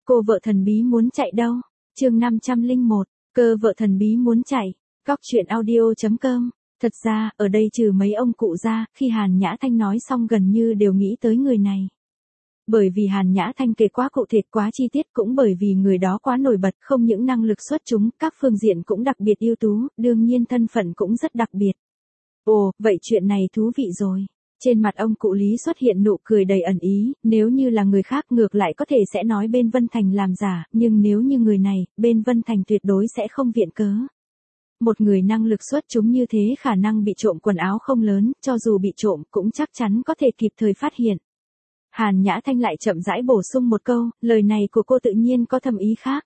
Cô vợ thần bí muốn chạy đâu? Chương 501, cơ vợ thần bí muốn chạy. Góc truyện audio.com. Thật ra, ở đây trừ mấy ông cụ ra, khi Hàn Nhã Thanh nói xong gần như đều nghĩ tới người này. Bởi vì Hàn Nhã Thanh kể quá cụ thể quá chi tiết, cũng bởi vì người đó quá nổi bật, không những năng lực xuất chúng, các phương diện cũng đặc biệt ưu tú, đương nhiên thân phận cũng rất đặc biệt. Ồ, vậy chuyện này thú vị rồi. Trên mặt ông cụ Lý xuất hiện nụ cười đầy ẩn ý, nếu như là người khác ngược lại có thể sẽ nói bên Vân Thành làm giả, nhưng nếu như người này, bên Vân Thành tuyệt đối sẽ không viện cớ. Một người năng lực xuất chúng như thế khả năng bị trộm quần áo không lớn, cho dù bị trộm cũng chắc chắn có thể kịp thời phát hiện. Hàn Nhã Thanh lại chậm rãi bổ sung một câu, lời này của cô tự nhiên có thâm ý khác.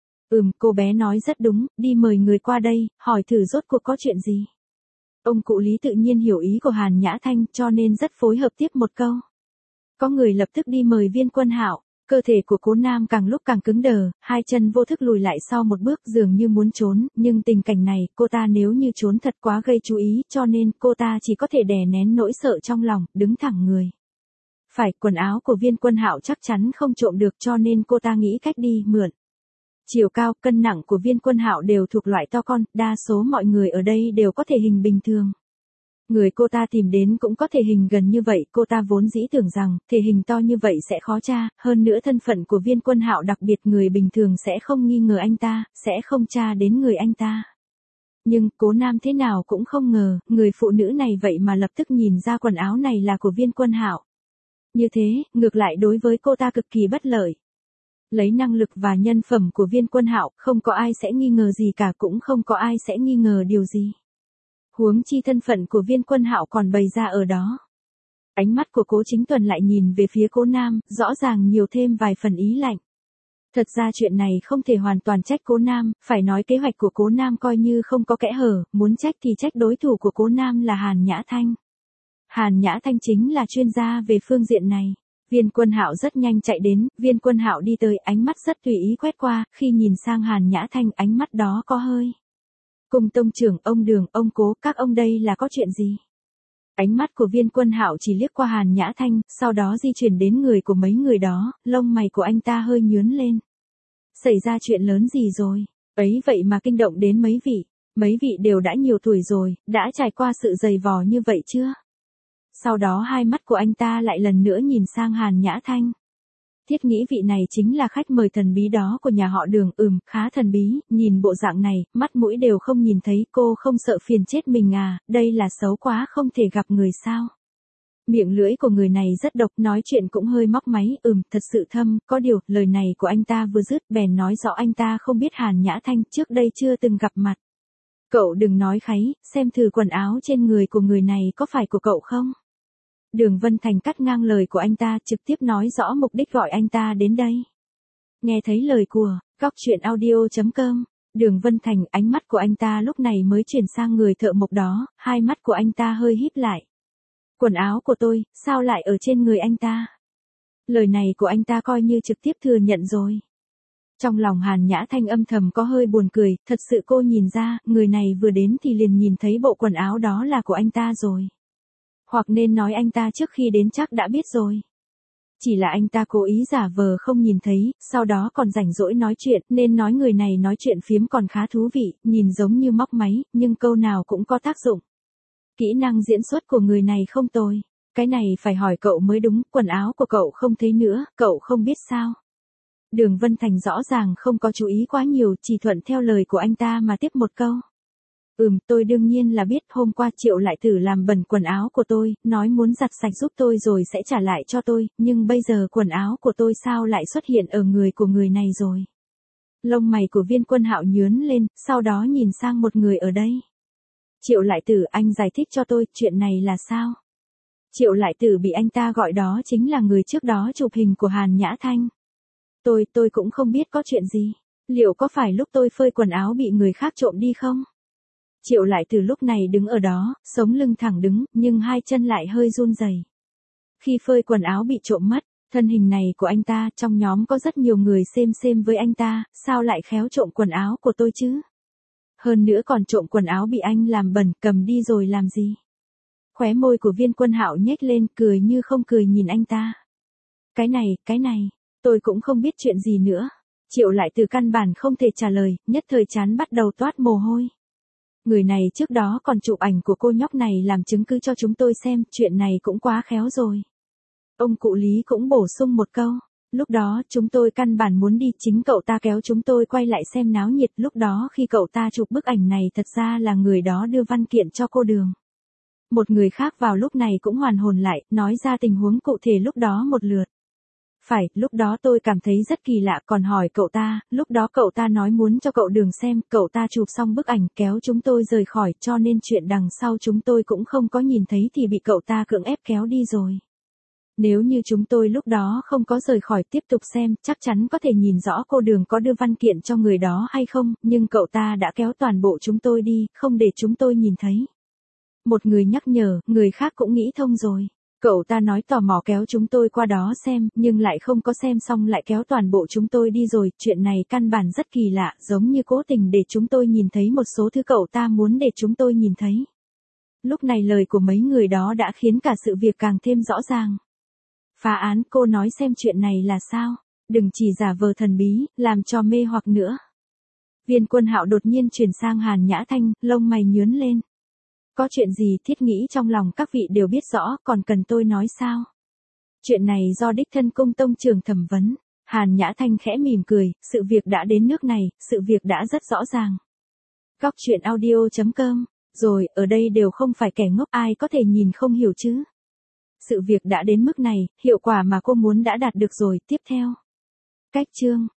Cô bé nói rất đúng, đi mời người qua đây, hỏi thử rốt cuộc có chuyện gì. Ông cụ Lý tự nhiên hiểu ý của Hàn Nhã Thanh cho nên rất phối hợp tiếp một câu. Có người lập tức đi mời Viên Quân Hạo, cơ thể của Cố Nam càng lúc càng cứng đờ, hai chân vô thức lùi lại sau một bước dường như muốn trốn, nhưng tình cảnh này, cô ta nếu như trốn thật quá gây chú ý cho nên cô ta chỉ có thể đè nén nỗi sợ trong lòng, đứng thẳng người. Phải, quần áo của Viên Quân Hạo chắc chắn không trộm được cho nên cô ta nghĩ cách đi mượn. Chiều cao, cân nặng của Viên Quân Hạo đều thuộc loại to con, đa số mọi người ở đây đều có thể hình bình thường. Người cô ta tìm đến cũng có thể hình gần như vậy, cô ta vốn dĩ tưởng rằng, thể hình to như vậy sẽ khó tra, hơn nữa thân phận của Viên Quân Hạo đặc biệt người bình thường sẽ không nghi ngờ anh ta, sẽ không tra đến người anh ta. Nhưng, Cố Nam thế nào cũng không ngờ, người phụ nữ này vậy mà lập tức nhìn ra quần áo này là của Viên Quân Hạo. Như thế, ngược lại đối với cô ta cực kỳ bất lợi. Lấy năng lực và nhân phẩm của Viên Quân Hạo, không có ai sẽ nghi ngờ gì cả, cũng không có ai sẽ nghi ngờ điều gì. Huống chi thân phận của Viên Quân Hạo còn bày ra ở đó. Ánh mắt của Cố Chính Tuần lại nhìn về phía Cố Nam, rõ ràng nhiều thêm vài phần ý lạnh. Thật ra chuyện này không thể hoàn toàn trách Cố Nam, phải nói kế hoạch của Cố Nam coi như không có kẽ hở, muốn trách thì trách đối thủ của Cố Nam là Hàn Nhã Thanh. Hàn Nhã Thanh chính là chuyên gia về phương diện này. Viên Quân Hạo rất nhanh chạy đến, Viên Quân Hạo đi tới, ánh mắt rất tùy ý quét qua, khi nhìn sang Hàn Nhã Thanh, ánh mắt đó có hơi. Cung tông trưởng, ông Đường, ông Cố, các ông đây là có chuyện gì? Ánh mắt của Viên Quân Hạo chỉ liếc qua Hàn Nhã Thanh, sau đó di chuyển đến người của mấy người đó, lông mày của anh ta hơi nhướng lên. Xảy ra chuyện lớn gì rồi? Ấy vậy mà kinh động đến mấy vị đều đã nhiều tuổi rồi, đã trải qua sự dày vò như vậy chưa? Sau đó hai mắt của anh ta lại lần nữa nhìn sang Hàn Nhã Thanh. Thiết nghĩ vị này chính là khách mời thần bí đó của nhà họ Đường, khá thần bí, nhìn bộ dạng này, mắt mũi đều không nhìn thấy, cô không sợ phiền chết mình à, đây là xấu quá không thể gặp người sao. Miệng lưỡi của người này rất độc, nói chuyện cũng hơi móc máy, thật sự thâm, có điều, lời này của anh ta vừa dứt bèn nói rõ anh ta không biết Hàn Nhã Thanh, trước đây chưa từng gặp mặt. Cậu đừng nói kháy, xem thử quần áo trên người của người này có phải của cậu không? Đường Vân Thành cắt ngang lời của anh ta, trực tiếp nói rõ mục đích gọi anh ta đến đây. Nghe thấy lời của góc truyện audio.com, Đường Vân Thành, ánh mắt của anh ta lúc này mới chuyển sang người thợ mộc đó, hai mắt của anh ta hơi híp lại. Quần áo của tôi, sao lại ở trên người anh ta? Lời này của anh ta coi như trực tiếp thừa nhận rồi. Trong lòng Hàn Nhã Thanh âm thầm có hơi buồn cười, thật sự cô nhìn ra, người này vừa đến thì liền nhìn thấy bộ quần áo đó là của anh ta rồi. Hoặc nên nói anh ta trước khi đến chắc đã biết rồi. Chỉ là anh ta cố ý giả vờ không nhìn thấy, sau đó còn rảnh rỗi nói chuyện, nên nói người này nói chuyện phiếm còn khá thú vị, nhìn giống như móc máy, nhưng câu nào cũng có tác dụng. Kỹ năng diễn xuất của người này không tồi. Cái này phải hỏi cậu mới đúng, quần áo của cậu không thấy nữa, cậu không biết sao. Đường Vân Thành rõ ràng không có chú ý quá nhiều, chỉ thuận theo lời của anh ta mà tiếp một câu. Tôi đương nhiên là biết, hôm qua Triệu Lại Tử làm bẩn quần áo của tôi, nói muốn giặt sạch giúp tôi rồi sẽ trả lại cho tôi, nhưng bây giờ quần áo của tôi sao lại xuất hiện ở người của người này rồi. Lông mày của Viên Quân Hạo nhướng lên, sau đó nhìn sang một người ở đây. Triệu Lại Tử, anh giải thích cho tôi, chuyện này là sao? Triệu Lại Tử bị anh ta gọi đó chính là người trước đó chụp hình của Hàn Nhã Thanh. Tôi cũng không biết có chuyện gì, liệu có phải lúc tôi phơi quần áo bị người khác trộm đi không? Triệu Lại Tử lúc này đứng ở đó, sống lưng thẳng đứng, nhưng hai chân lại hơi run rẩy. Khi phơi quần áo bị trộm mất, thân hình này của anh ta, trong nhóm có rất nhiều người xem với anh ta, sao lại khéo trộm quần áo của tôi chứ? Hơn nữa còn trộm quần áo bị anh làm bẩn, cầm đi rồi làm gì? Khóe môi của Viên Quân Hạo nhếch lên, cười như không cười nhìn anh ta. Cái này, Tôi cũng không biết chuyện gì nữa. Triệu lại từ căn bản không thể trả lời, nhất thời chán bắt đầu toát mồ hôi. Người này trước đó còn chụp ảnh của cô nhóc này làm chứng cứ cho chúng tôi xem, chuyện này cũng quá khéo rồi. Ông cụ Lý cũng bổ sung một câu. Lúc đó chúng tôi căn bản muốn đi, chính cậu ta kéo chúng tôi quay lại xem náo nhiệt. Lúc đó khi cậu ta chụp bức ảnh này thật ra là người đó đưa văn kiện cho cô Đường. Một người khác vào lúc này cũng hoàn hồn lại, nói ra tình huống cụ thể lúc đó một lượt. Phải, lúc đó tôi cảm thấy rất kỳ lạ, còn hỏi cậu ta, lúc đó cậu ta nói muốn cho cậu Đường xem, cậu ta chụp xong bức ảnh kéo chúng tôi rời khỏi, cho nên chuyện đằng sau chúng tôi cũng không có nhìn thấy thì bị cậu ta cưỡng ép kéo đi rồi. Nếu như chúng tôi lúc đó không có rời khỏi tiếp tục xem, chắc chắn có thể nhìn rõ cô Đường có đưa văn kiện cho người đó hay không, nhưng cậu ta đã kéo toàn bộ chúng tôi đi, không để chúng tôi nhìn thấy. Một người nhắc nhở, người khác cũng nghĩ thông rồi. Cậu ta nói tò mò kéo chúng tôi qua đó xem, nhưng lại không có xem xong lại kéo toàn bộ chúng tôi đi rồi, chuyện này căn bản rất kỳ lạ, giống như cố tình để chúng tôi nhìn thấy một số thứ cậu ta muốn để chúng tôi nhìn thấy. Lúc này lời của mấy người đó đã khiến cả sự việc càng thêm rõ ràng. Phá án, cô nói xem chuyện này là sao, đừng chỉ giả vờ thần bí, làm cho mê hoặc nữa. Viên Quân Hạo đột nhiên chuyển sang Hàn Nhã Thanh, lông mày nhướng lên. Có chuyện gì thiết nghĩ trong lòng các vị đều biết rõ, còn cần tôi nói sao? Chuyện này do đích thân cung tông trưởng thẩm vấn. Hàn Nhã Thanh khẽ mỉm cười, sự việc đã đến nước này, sự việc đã rất rõ ràng. Góc truyện audio.com, rồi, ở đây đều không phải kẻ ngốc, ai có thể nhìn không hiểu chứ. Sự việc đã đến mức này, hiệu quả mà cô muốn đã đạt được rồi, tiếp theo. Cách chương.